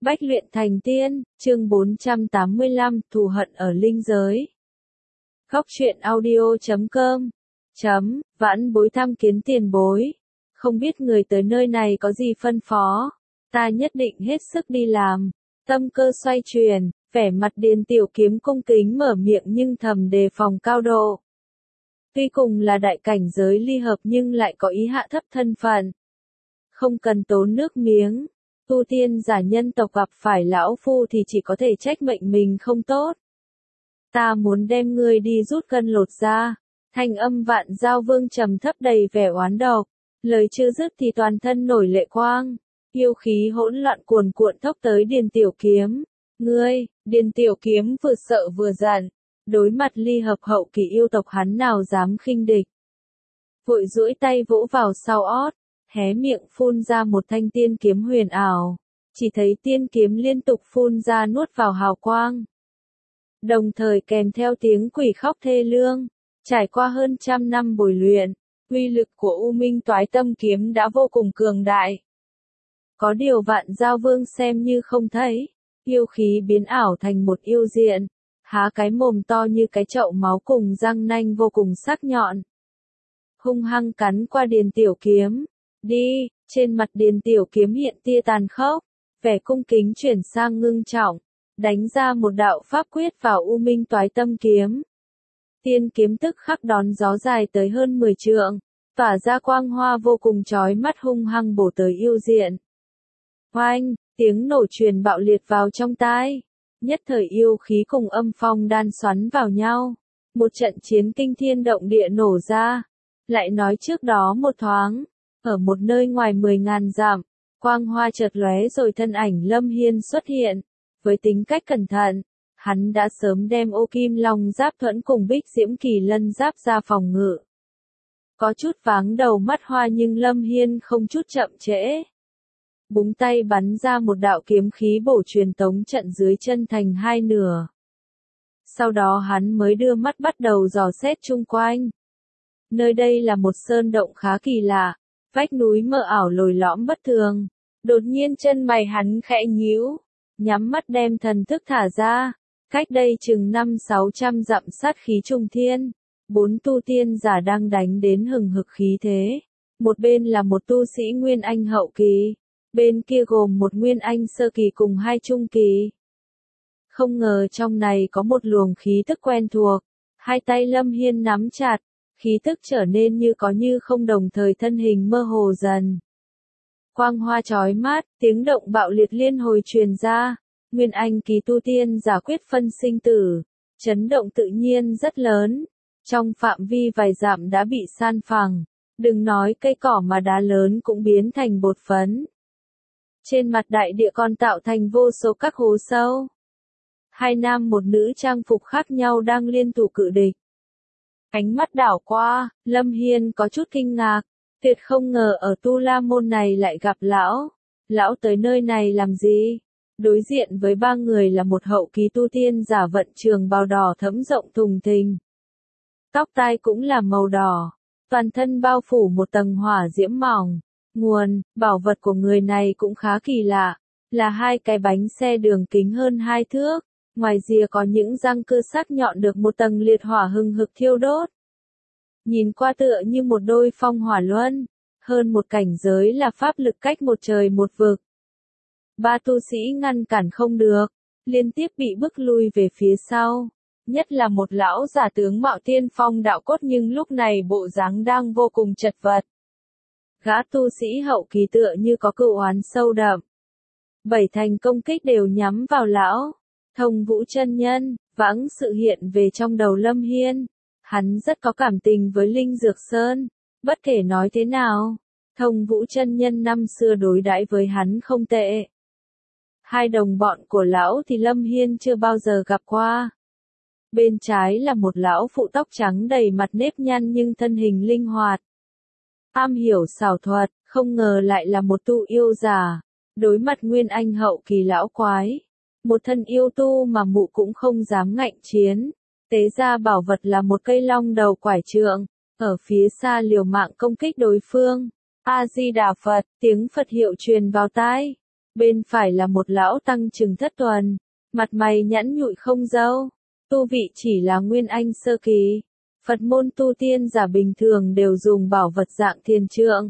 Bách luyện thành tiên, chương 485, thù hận ở linh giới. Góc truyện audio.com Vãn bối tham kiến tiền bối. Không biết người tới nơi này có gì phân phó. Ta nhất định hết sức đi làm. Tâm cơ xoay chuyển, vẻ mặt Điền Tiểu Kiếm cung kính mở miệng nhưng thầm đề phòng cao độ. Tuy cùng là đại cảnh giới ly hợp nhưng lại có ý hạ thấp thân phận. Không cần tốn nước miếng. Tu tiên giả nhân tộc gặp phải lão phu thì chỉ có thể trách mệnh mình không tốt. Ta muốn đem ngươi đi rút gân lột da. Thanh âm Vạn Giao Vương trầm thấp đầy vẻ oán độc. Lời chưa dứt thì toàn thân nổi lệ quang. Yêu khí hỗn loạn cuồn cuộn thốc tới Điền Tiểu Kiếm. Ngươi, Điền Tiểu Kiếm vừa sợ vừa giận. Đối mặt ly hợp hậu kỳ yêu tộc hắn nào dám khinh địch. Vội duỗi tay vỗ vào sau ót. Hé miệng phun ra một thanh tiên kiếm huyền ảo. Chỉ thấy tiên kiếm liên tục phun ra nuốt vào hào quang. Đồng thời kèm theo tiếng quỷ khóc thê lương. Trải qua hơn 100 năm bồi luyện, uy lực của U Minh Toái Tâm kiếm đã vô cùng cường đại. Có điều Vạn Giao Vương xem như không thấy. Yêu khí biến ảo thành một yêu diện. Há cái mồm to như cái chậu máu cùng răng nanh vô cùng sắc nhọn. Hung hăng cắn qua Điền Tiểu Kiếm. Đi, trên mặt Điền Tiểu Kiếm hiện tia tàn khốc, vẻ cung kính chuyển sang ngưng trọng, đánh ra một đạo pháp quyết vào U Minh Toái Tâm kiếm. Tiên kiếm tức khắc đón gió dài tới hơn 10 trượng, tỏa ra quang hoa vô cùng chói mắt hung hăng bổ tới yêu diện. Oanh, tiếng nổ truyền bạo liệt vào trong tai, nhất thời yêu khí cùng âm phong đan xoắn vào nhau, một trận chiến kinh thiên động địa nổ ra. Lại nói trước đó một thoáng, ở một nơi ngoài 10.000 dặm, quang hoa chợt lóe rồi thân ảnh Lâm Hiên xuất hiện. Với tính cách cẩn thận, hắn đã sớm đem ô kim long giáp thuẫn cùng bích diễm kỳ lân giáp ra phòng ngự. Có chút váng đầu mắt hoa nhưng Lâm Hiên không chút chậm trễ. Búng tay bắn ra một đạo kiếm khí bổ truyền tống trận dưới chân thành hai nửa. Sau đó hắn mới đưa mắt bắt đầu dò xét chung quanh. Nơi đây là một sơn động khá kỳ lạ. Vách núi mờ ảo lồi lõm bất thường. Đột nhiên chân mày hắn khẽ nhíu, nhắm mắt đem thần thức thả ra. Cách đây chừng 500-600 dặm sát khí trùng thiên. 4 tu tiên giả đang đánh đến hừng hực khí thế. Một bên là một tu sĩ Nguyên Anh hậu kỳ. Bên kia gồm một Nguyên Anh sơ kỳ cùng 2 trung kỳ. Không ngờ trong này có một luồng khí tức quen thuộc. Hai tay Lâm Hiên nắm chặt. Khí tức trở nên như có như không đồng thời thân hình mơ hồ dần. Quang hoa chói mắt, tiếng động bạo liệt liên hồi truyền ra. Nguyên Anh kỳ tu tiên giả quyết phân sinh tử. Chấn động tự nhiên rất lớn. Trong phạm vi vài dặm đã bị san phẳng. Đừng nói cây cỏ mà đá lớn cũng biến thành bột phấn. Trên mặt đại địa còn tạo thành vô số các hố sâu. Hai nam một nữ trang phục khác nhau đang liên thủ cự địch. Ánh mắt đảo qua, Lâm Hiên có chút kinh ngạc, tuyệt không ngờ ở Tu La Môn này lại gặp lão. Lão tới nơi này làm gì? Đối diện với 3 người là một hậu kỳ tu tiên giả vận trường bào đỏ thẫm rộng thùng thình. Tóc tai cũng là màu đỏ, toàn thân bao phủ một tầng hỏa diễm mỏng. Nguồn, bảo vật của người này cũng khá kỳ lạ, là 2 cái bánh xe đường kính hơn 2 thước. Ngoài rìa có những răng cưa sắc nhọn được một tầng liệt hỏa hừng hực thiêu đốt. Nhìn qua tựa như một đôi phong hỏa luân, hơn một cảnh giới là pháp lực cách một trời một vực. 3 tu sĩ ngăn cản không được, liên tiếp bị bức lui về phía sau. Nhất là một lão giả tướng mạo tiên phong đạo cốt nhưng lúc này bộ dáng đang vô cùng chật vật. Gã tu sĩ hậu kỳ tựa như có cừu oán sâu đậm. 7 thành công kích đều nhắm vào lão. Thông Vũ chân nhân, vãng sự hiện về trong đầu Lâm Hiên. Hắn rất có cảm tình với Linh Dược Sơn. Bất kể nói thế nào, Thông Vũ chân nhân năm xưa đối đãi với hắn không tệ. 2 đồng bọn của lão thì Lâm Hiên chưa bao giờ gặp qua. Bên trái là một lão phụ tóc trắng đầy mặt nếp nhăn nhưng thân hình linh hoạt. Am hiểu xảo thuật, không ngờ lại là một tu yêu giả. Đối mặt Nguyên Anh hậu kỳ lão quái. Một thân yêu tu mà mụ cũng không dám ngạnh chiến. Tế ra bảo vật là một cây long đầu quải trượng. Ở phía xa liều mạng công kích đối phương. A-di-đà Phật, tiếng Phật hiệu truyền vào tai. Bên phải là một lão tăng chừng thất tuần, mặt mày nhẵn nhụi không râu, tu vị chỉ là Nguyên Anh sơ kỳ. Phật môn tu tiên giả bình thường đều dùng bảo vật dạng thiền trượng,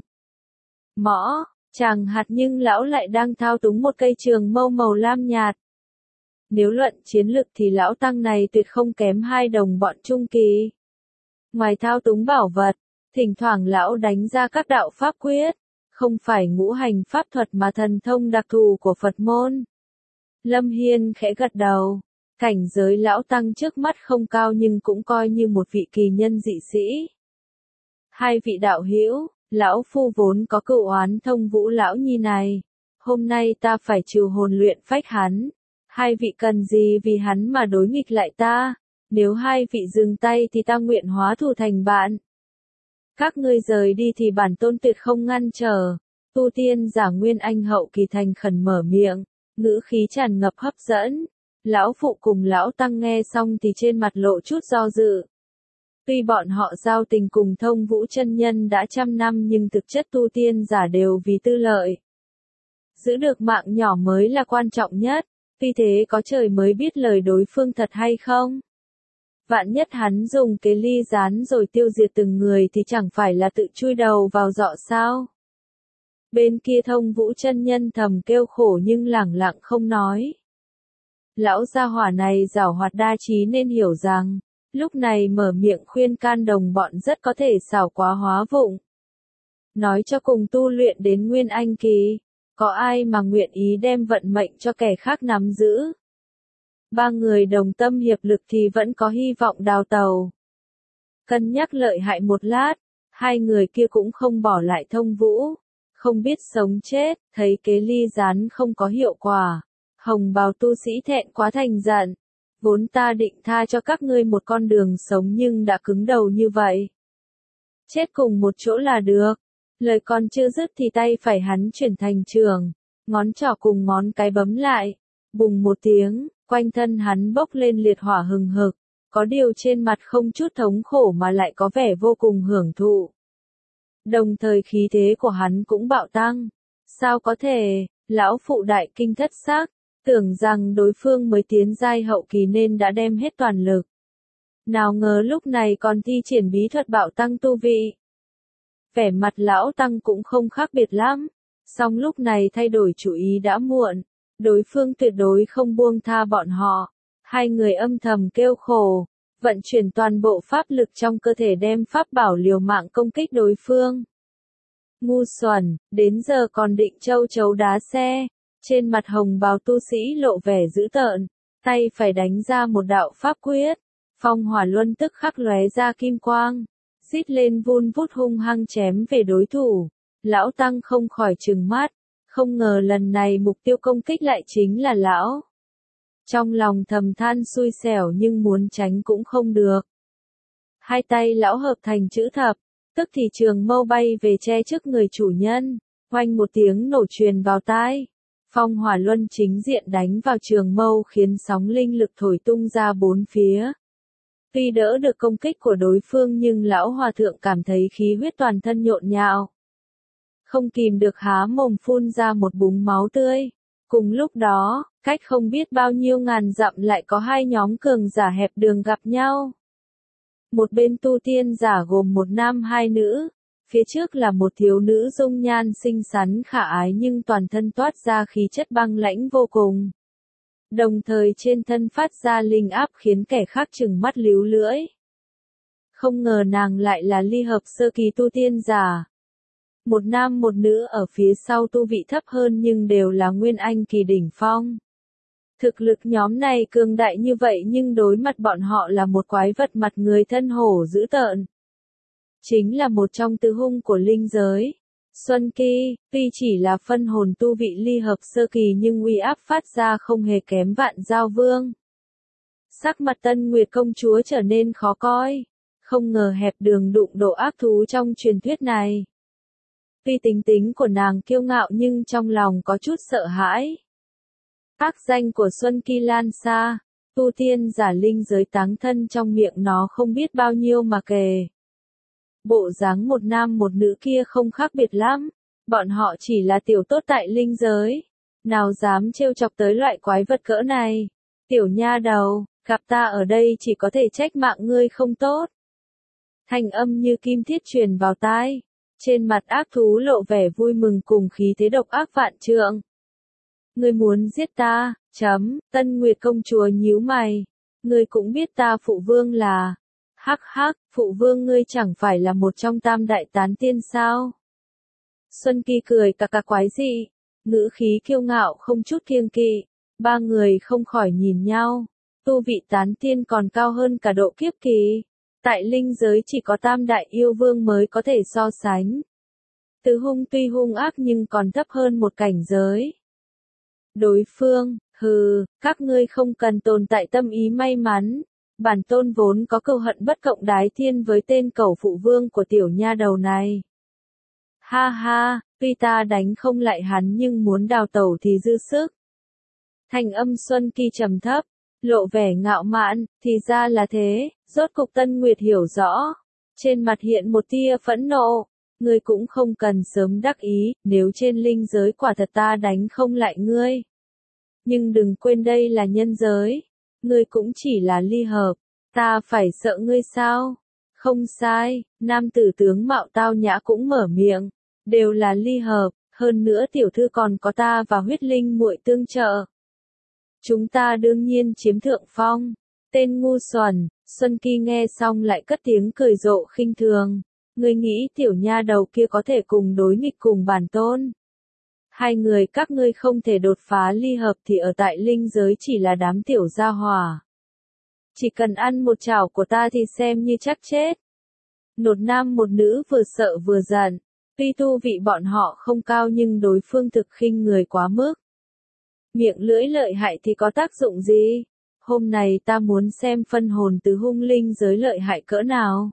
mõ, tràng hạt, nhưng lão lại đang thao túng một cây trường mâu màu lam nhạt. Nếu luận chiến lực thì lão tăng này tuyệt không kém hai đồng bọn trung kỳ. Ngoài thao túng bảo vật, thỉnh thoảng lão đánh ra các đạo pháp quyết, không phải ngũ hành pháp thuật mà thần thông đặc thù của Phật môn. Lâm Hiên khẽ gật đầu, cảnh giới lão tăng trước mắt không cao nhưng cũng coi như một vị kỳ nhân dị sĩ. Hai vị đạo hữu, lão phu vốn có cựu oán thông Vũ lão nhi này, hôm nay ta phải trừ hồn luyện phách hắn. Hai vị cần gì vì hắn mà đối nghịch lại ta? Nếu hai vị dừng tay thì ta nguyện hóa thù thành bạn. Các ngươi rời đi thì bản tôn tuyệt không ngăn trở. Tu tiên giả Nguyên Anh hậu kỳ thành khẩn mở miệng, ngữ khí tràn ngập hấp dẫn. Lão phụ cùng lão tăng nghe xong thì trên mặt lộ chút do dự. Tuy bọn họ giao tình cùng Thông Vũ chân nhân đã trăm năm nhưng thực chất tu tiên giả đều vì tư lợi. Giữ được mạng nhỏ mới là quan trọng nhất. Tuy thế có trời mới biết lời đối phương thật hay không. Vạn nhất hắn dùng cái ly rán rồi tiêu diệt từng người thì chẳng phải là tự chui đầu vào giọ sao. Bên kia Thông Vũ chân nhân thầm kêu khổ nhưng lẳng lặng không nói. Lão gia hỏa này giảo hoạt đa trí nên hiểu rằng, lúc này mở miệng khuyên can đồng bọn rất có thể xảo quá hóa vụng. Nói cho cùng tu luyện đến Nguyên Anh kỳ, có ai mà nguyện ý đem vận mệnh cho kẻ khác nắm giữ. Ba người đồng tâm hiệp lực thì vẫn có hy vọng đào tàu. Cân nhắc lợi hại một lát, hai người kia cũng không bỏ lại Thông Vũ. Không biết sống chết, thấy kế ly rán không có hiệu quả. Hồng bào tu sĩ thẹn quá thành giận. Vốn ta định tha cho các ngươi một con đường sống nhưng đã cứng đầu như vậy. Chết cùng một chỗ là được. Lời còn chưa dứt thì tay phải hắn chuyển thành trường. Ngón trỏ cùng ngón cái bấm lại. Bùng một tiếng, quanh thân hắn bốc lên liệt hỏa hừng hực. Có điều trên mặt không chút thống khổ mà lại có vẻ vô cùng hưởng thụ. Đồng thời khí thế của hắn cũng bạo tăng. Sao có thể, lão phụ đại kinh thất xác, tưởng rằng đối phương mới tiến giai hậu kỳ nên đã đem hết toàn lực. Nào ngờ lúc này còn thi triển bí thuật bạo tăng tu vị. Vẻ mặt lão tăng cũng không khác biệt lắm, song lúc này thay đổi chủ ý đã muộn, đối phương tuyệt đối không buông tha bọn họ. Hai người âm thầm kêu khổ, vận chuyển toàn bộ pháp lực trong cơ thể đem pháp bảo liều mạng công kích đối phương. Ngu xuẩn, đến giờ còn định châu chấu đá xe. Trên mặt hồng bào tu sĩ lộ vẻ dữ tợn, tay phải đánh ra một đạo pháp quyết, phong hỏa luân tức khắc lóe ra kim quang, rít lên vun vút hung hăng chém về đối thủ. Lão tăng không khỏi trừng mắt, không ngờ lần này mục tiêu công kích lại chính là lão. Trong lòng thầm than xui xẻo nhưng muốn tránh cũng không được. Hai tay lão hợp thành chữ thập, tức thì trường mâu bay về che trước người chủ nhân, oanh một tiếng nổ truyền vào tai. Phong hỏa luân chính diện đánh vào trường mâu khiến sóng linh lực thổi tung ra bốn phía. Tuy đỡ được công kích của đối phương nhưng lão hòa thượng cảm thấy khí huyết toàn thân nhộn nhạo. Không kìm được há mồm phun ra một búng máu tươi. Cùng lúc đó, cách không biết bao nhiêu ngàn dặm lại có hai nhóm cường giả hẹp đường gặp nhau. Một bên tu tiên giả gồm một nam hai nữ. Phía trước là một thiếu nữ dung nhan xinh xắn khả ái nhưng toàn thân toát ra khí chất băng lãnh vô cùng. Đồng thời trên thân phát ra linh áp khiến kẻ khác trừng mắt líu lưỡi. Không ngờ nàng lại là ly hợp sơ kỳ tu tiên giả. Một nam một nữ ở phía sau tu vị thấp hơn nhưng đều là Nguyên Anh kỳ đỉnh phong. Thực lực nhóm này cường đại như vậy nhưng đối mặt bọn họ là một quái vật mặt người thân hổ dữ tợn. Chính là một trong tứ hung của linh giới. Xuân Kỳ, tuy chỉ là phân hồn tu vị ly hợp sơ kỳ nhưng uy áp phát ra không hề kém Vạn Giao Vương. Sắc mặt Tân Nguyệt công chúa trở nên khó coi. Không ngờ hẹp đường đụng độ ác thú trong truyền thuyết này. Tuy tính tính của nàng kiêu ngạo nhưng trong lòng có chút sợ hãi. Ác danh của Xuân Kỳ lan xa, tu tiên giả linh giới táng thân trong miệng nó không biết bao nhiêu mà kể. Bộ dáng một nam một nữ kia không khác biệt lắm, bọn họ chỉ là tiểu tốt tại linh giới. Nào dám trêu chọc tới loại quái vật cỡ này. Tiểu nha đầu, gặp ta ở đây chỉ có thể trách mạng ngươi không tốt. Thanh âm như kim thiết truyền vào tai. Trên mặt ác thú lộ vẻ vui mừng cùng khí thế độc ác vạn trượng. Ngươi muốn giết ta, Tân Nguyệt công chúa nhíu mày. Ngươi cũng biết ta phụ vương là. Hắc hắc, phụ vương ngươi chẳng phải là một trong tam đại tán tiên sao? Xuân Kỳ cười cà cà quái dị, ngữ khí kiêu ngạo không chút kiêng kỵ. Ba người không khỏi nhìn nhau. Tu vị tán tiên còn cao hơn cả độ kiếp kỳ. Tại linh giới chỉ có tam đại yêu vương mới có thể so sánh. Từ hung tuy hung ác nhưng còn thấp hơn một cảnh giới. Đối phương, các ngươi không cần tồn tại tâm ý may mắn. Bản tôn vốn có cừu hận bất cộng đái thiên với tên cẩu phụ vương của tiểu nha đầu này. Ha ha, tuy ta đánh không lại hắn nhưng muốn đào tẩu thì dư sức. Thanh âm Xuân Kỳ trầm thấp, lộ vẻ ngạo mạn, thì ra là thế, rốt cục Tân Nguyệt hiểu rõ. Trên mặt hiện một tia phẫn nộ, ngươi cũng không cần sớm đắc ý, nếu trên linh giới quả thật ta đánh không lại ngươi. Nhưng đừng quên đây là nhân giới, ngươi cũng chỉ là ly hợp, ta phải sợ ngươi sao? Không sai, nam tử tướng mạo tao nhã cũng mở miệng, đều là ly hợp, hơn nữa tiểu thư còn có ta và huyết linh muội tương trợ. Chúng ta đương nhiên chiếm thượng phong. Tên ngu xuẩn, Xuân Kỳ nghe xong lại cất tiếng cười rộ khinh thường. Ngươi nghĩ tiểu nha đầu kia có thể cùng đối nghịch cùng bản tôn? Hai người các ngươi không thể đột phá ly hợp thì ở tại linh giới chỉ là đám tiểu gia hỏa. Chỉ cần ăn một chảo của ta thì xem như chắc chết. Một nam một nữ vừa sợ vừa giận. Tuy tu vị bọn họ không cao nhưng đối phương thực khinh người quá mức. Miệng lưỡi lợi hại thì có tác dụng gì? Hôm nay ta muốn xem phân hồn từ hung linh giới lợi hại cỡ nào.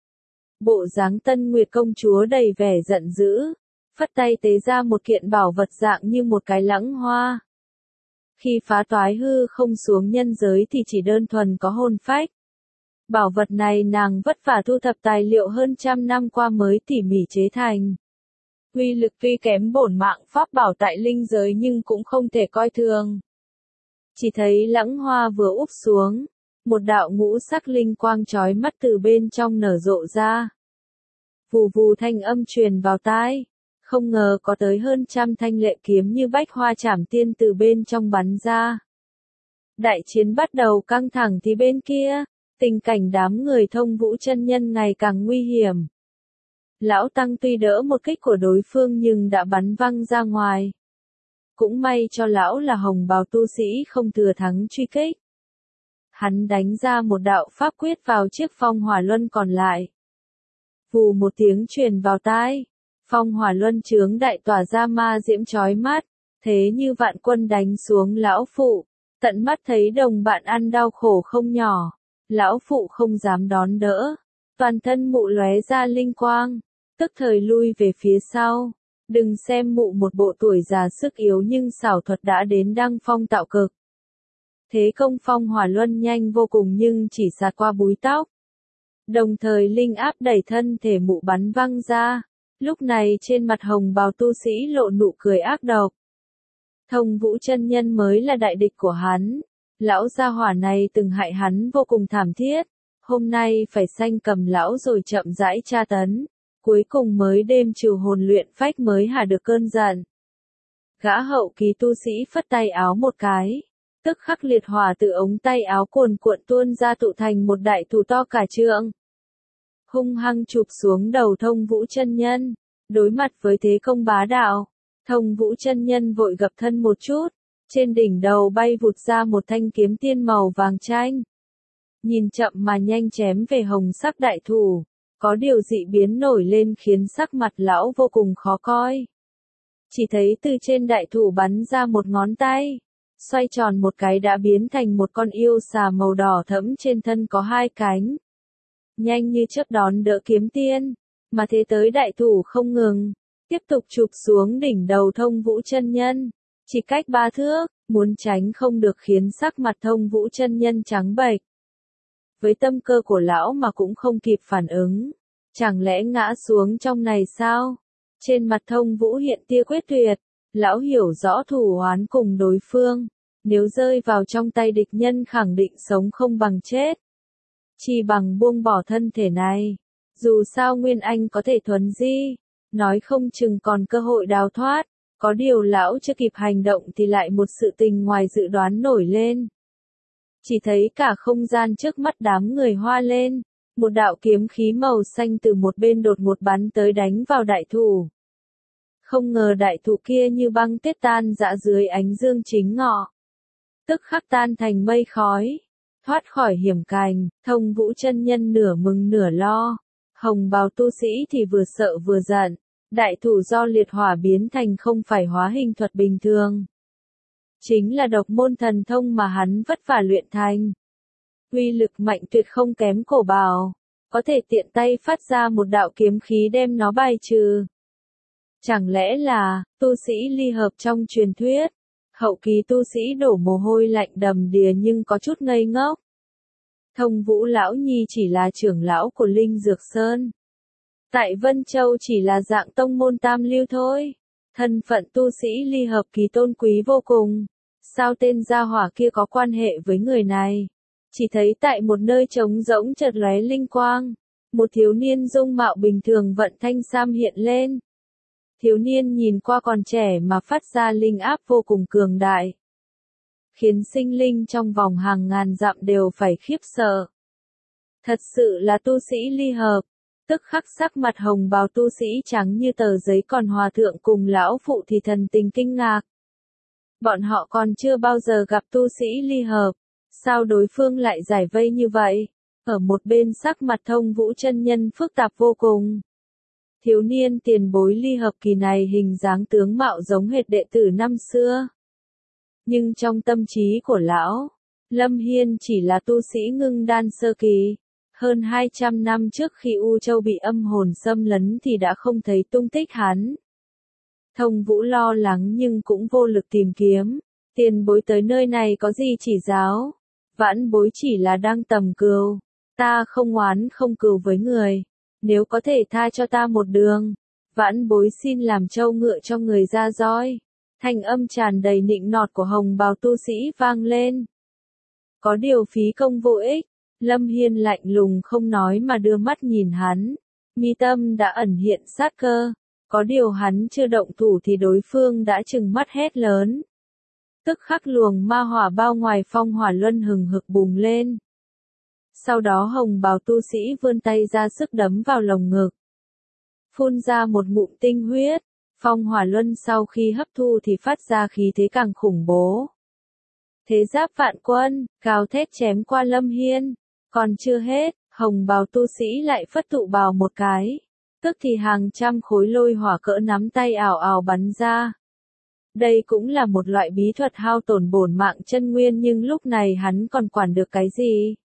Bộ dáng Tân Nguyệt công chúa đầy vẻ giận dữ, phất tay tế ra một kiện bảo vật dạng như một cái lãng hoa. Khi phá toái hư không xuống nhân giới thì chỉ đơn thuần có hồn phách. Bảo vật này nàng vất vả thu thập tài liệu hơn 100 năm qua mới tỉ mỉ chế thành. Uy lực tuy kém bổn mạng pháp bảo tại linh giới nhưng cũng không thể coi thường. Chỉ thấy lãng hoa vừa úp xuống, một đạo ngũ sắc linh quang chói mắt từ bên trong nở rộ ra. Vù vù thanh âm truyền vào tai, không ngờ có tới hơn 100 thanh lệ kiếm như bách hoa chảm tiên từ bên trong bắn ra. Đại chiến bắt đầu căng thẳng thì bên kia, tình cảnh đám người Thông Vũ chân nhân ngày càng nguy hiểm. Lão Tăng tuy đỡ một kích của đối phương nhưng đã bắn văng ra ngoài. Cũng may cho lão là hồng bào tu sĩ không thừa thắng truy kích. Hắn đánh ra một đạo pháp quyết vào chiếc phong hỏa luân còn lại. Vù một tiếng truyền vào tai, phong hỏa luân chướng đại tỏa ra ma diễm chói mắt, thế như vạn quân đánh xuống lão phụ, tận mắt thấy đồng bạn ăn đau khổ không nhỏ, lão phụ không dám đón đỡ, toàn thân mụ lóe ra linh quang, tức thời lui về phía sau. Đừng xem mụ một bộ tuổi già sức yếu nhưng xảo thuật đã đến đăng phong tạo cực. Thế công phong hỏa luân nhanh vô cùng nhưng chỉ xạt qua búi tóc. Đồng thời linh áp đẩy thân thể mụ bắn văng ra. Lúc này trên mặt hồng bào tu sĩ lộ nụ cười ác độc. Thông Vũ chân nhân mới là đại địch của hắn. Lão gia hỏa này từng hại hắn vô cùng thảm thiết. Hôm nay phải sanh cầm lão rồi chậm rãi tra tấn. Cuối cùng mới đêm trừ hồn luyện phách mới hạ được cơn giận. Gã hậu kỳ tu sĩ phất tay áo một cái. Tức khắc liệt hỏa từ ống tay áo cuồn cuộn tuôn ra tụ thành một đại thủ to cả trượng. Hung hăng chụp xuống đầu Thông Vũ chân nhân. Đối mặt với thế công bá đạo, Thông Vũ chân nhân vội gập thân một chút. Trên đỉnh đầu bay vụt ra một thanh kiếm tiên màu vàng chanh. Nhìn chậm mà nhanh chém về hồng sắc đại thủ. Có điều dị biến nổi lên khiến sắc mặt lão vô cùng khó coi. Chỉ thấy từ trên đại thủ bắn ra một ngón tay. Xoay tròn một cái đã biến thành một con yêu xà màu đỏ thẫm trên thân có hai cánh. Nhanh như chớp đón đỡ kiếm tiên. Mà thế tới đại thủ không ngừng. Tiếp tục chụp xuống đỉnh đầu Thông Vũ chân nhân. Chỉ cách 3 thước, muốn tránh không được khiến sắc mặt Thông Vũ chân nhân trắng bệch. Với tâm cơ của lão mà cũng không kịp phản ứng. Chẳng lẽ ngã xuống trong này sao? Trên mặt Thông Vũ hiện tia quyết tuyệt. Lão hiểu rõ thù oán cùng đối phương, nếu rơi vào trong tay địch nhân khẳng định sống không bằng chết. Chỉ bằng buông bỏ thân thể này, dù sao Nguyên Anh có thể thuần di, nói không chừng còn cơ hội đào thoát, có điều lão chưa kịp hành động thì lại một sự tình ngoài dự đoán nổi lên. Chỉ thấy cả không gian trước mắt đám người hoa lên, một đạo kiếm khí màu xanh từ một bên đột ngột bắn tới đánh vào đại thủ. Không ngờ đại thụ kia như băng tuyết tan rã dưới ánh dương chính ngọ. Tức khắc tan thành mây khói, thoát khỏi hiểm cảnh, Thông Vũ chân nhân nửa mừng nửa lo. Hồng bào tu sĩ thì vừa sợ vừa giận, đại thủ do liệt hỏa biến thành không phải hóa hình thuật bình thường. Chính là độc môn thần thông mà hắn vất vả luyện thành. Uy lực mạnh tuyệt không kém cổ bào, có thể tiện tay phát ra một đạo kiếm khí đem nó bài trừ. Chẳng lẽ là, tu sĩ ly hợp trong truyền thuyết? Hậu kỳ tu sĩ đổ mồ hôi lạnh đầm đìa nhưng có chút ngây ngốc. Thông Vũ lão nhi chỉ là trưởng lão của Linh Dược Sơn. Tại Vân Châu chỉ là dạng tông môn tam lưu thôi. Thân phận tu sĩ ly hợp kỳ tôn quý vô cùng. Sao tên gia hỏa kia có quan hệ với người này? Chỉ thấy tại một nơi trống rỗng chợt lóe linh quang. Một thiếu niên dung mạo bình thường vận thanh sam hiện lên. Thiếu niên nhìn qua còn trẻ mà phát ra linh áp vô cùng cường đại, khiến sinh linh trong vòng hàng ngàn dặm đều phải khiếp sợ. Thật sự là tu sĩ ly hợp, tức khắc sắc mặt hồng bào tu sĩ trắng như tờ giấy, còn hòa thượng cùng lão phụ thì thần tình kinh ngạc. Bọn họ còn chưa bao giờ gặp tu sĩ ly hợp, sao đối phương lại giải vây như vậy? Ở một bên sắc mặt Thông Vũ chân nhân phức tạp vô cùng. Thiếu niên tiền bối ly hợp kỳ này hình dáng tướng mạo giống hệt đệ tử năm xưa. Nhưng trong tâm trí của lão, Lâm Hiên chỉ là tu sĩ ngưng đan sơ kỳ. Hơn 200 năm trước khi U Châu bị âm hồn xâm lấn thì đã không thấy tung tích hắn. Thông Vũ lo lắng nhưng cũng vô lực tìm kiếm. Tiền bối tới nơi này có gì chỉ giáo? Vãn bối chỉ là đang tầm cừu. Ta không oán không cừu với người. Nếu có thể tha cho ta một đường, vãn bối xin làm trâu ngựa cho người ra roi. Thanh âm tràn đầy nịnh nọt của hồng bào tu sĩ vang lên. Có điều phí công vô ích, Lâm Hiên lạnh lùng không nói mà đưa mắt nhìn hắn. Mi tâm đã ẩn hiện sát cơ, có điều hắn chưa động thủ thì đối phương đã trừng mắt hét lớn. Tức khắc luồng ma hỏa bao ngoài phong hỏa luân hừng hực bùng lên. Sau đó hồng bào tu sĩ vươn tay ra sức đấm vào lồng ngực. Phun ra một ngụm tinh huyết, phong hỏa luân sau khi hấp thu thì phát ra khí thế càng khủng bố. Thế giáp vạn quân, gào thét chém qua Lâm Hiên. Còn chưa hết, hồng bào tu sĩ lại phất tụ bào một cái. Tức thì hàng trăm khối lôi hỏa cỡ nắm tay ảo ảo bắn ra. Đây cũng là một loại bí thuật hao tổn bổn mạng chân nguyên, nhưng lúc này hắn còn quản được cái gì?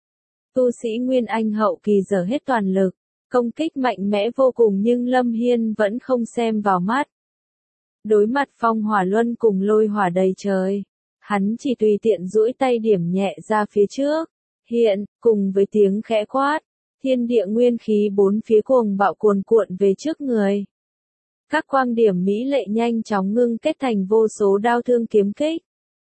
Tu sĩ Nguyên Anh hậu kỳ dở hết toàn lực, công kích mạnh mẽ vô cùng nhưng Lâm Hiên vẫn không xem vào mắt. Đối mặt phong hỏa luân cùng lôi hỏa đầy trời, hắn chỉ tùy tiện duỗi tay điểm nhẹ ra phía trước. Hiện, cùng với tiếng khẽ quát, thiên địa nguyên khí bốn phía cuồng bạo cuồn cuộn về trước người. Các quang điểm mỹ lệ nhanh chóng ngưng kết thành vô số đao thương kiếm kích.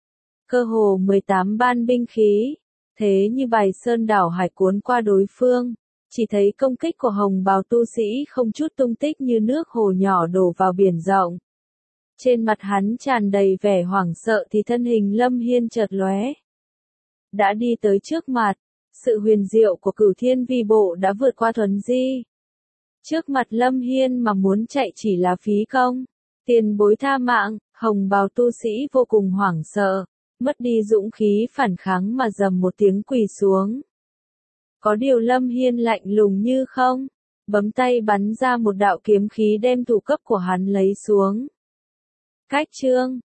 Cơ hồ 18 ban binh khí, thế như bài sơn đảo hải cuốn qua đối phương. Chỉ thấy công kích của hồng bào tu sĩ không chút tung tích, như nước hồ nhỏ đổ vào biển rộng. Trên mặt hắn tràn đầy vẻ hoảng sợ thì thân hình Lâm Hiên chợt lóe. Đã đi tới trước mặt, sự huyền diệu của Cửu Thiên Vi Bộ đã vượt qua thuần di. Trước mặt Lâm Hiên mà muốn chạy chỉ là phí công. Tiền bối tha mạng, hồng bào tu sĩ vô cùng hoảng sợ, mất đi dũng khí phản kháng mà rầm một tiếng quỳ xuống. Có điều Lâm Hiên lạnh lùng như không, bấm tay bắn ra một đạo kiếm khí đem thủ cấp của hắn lấy xuống. Cách chương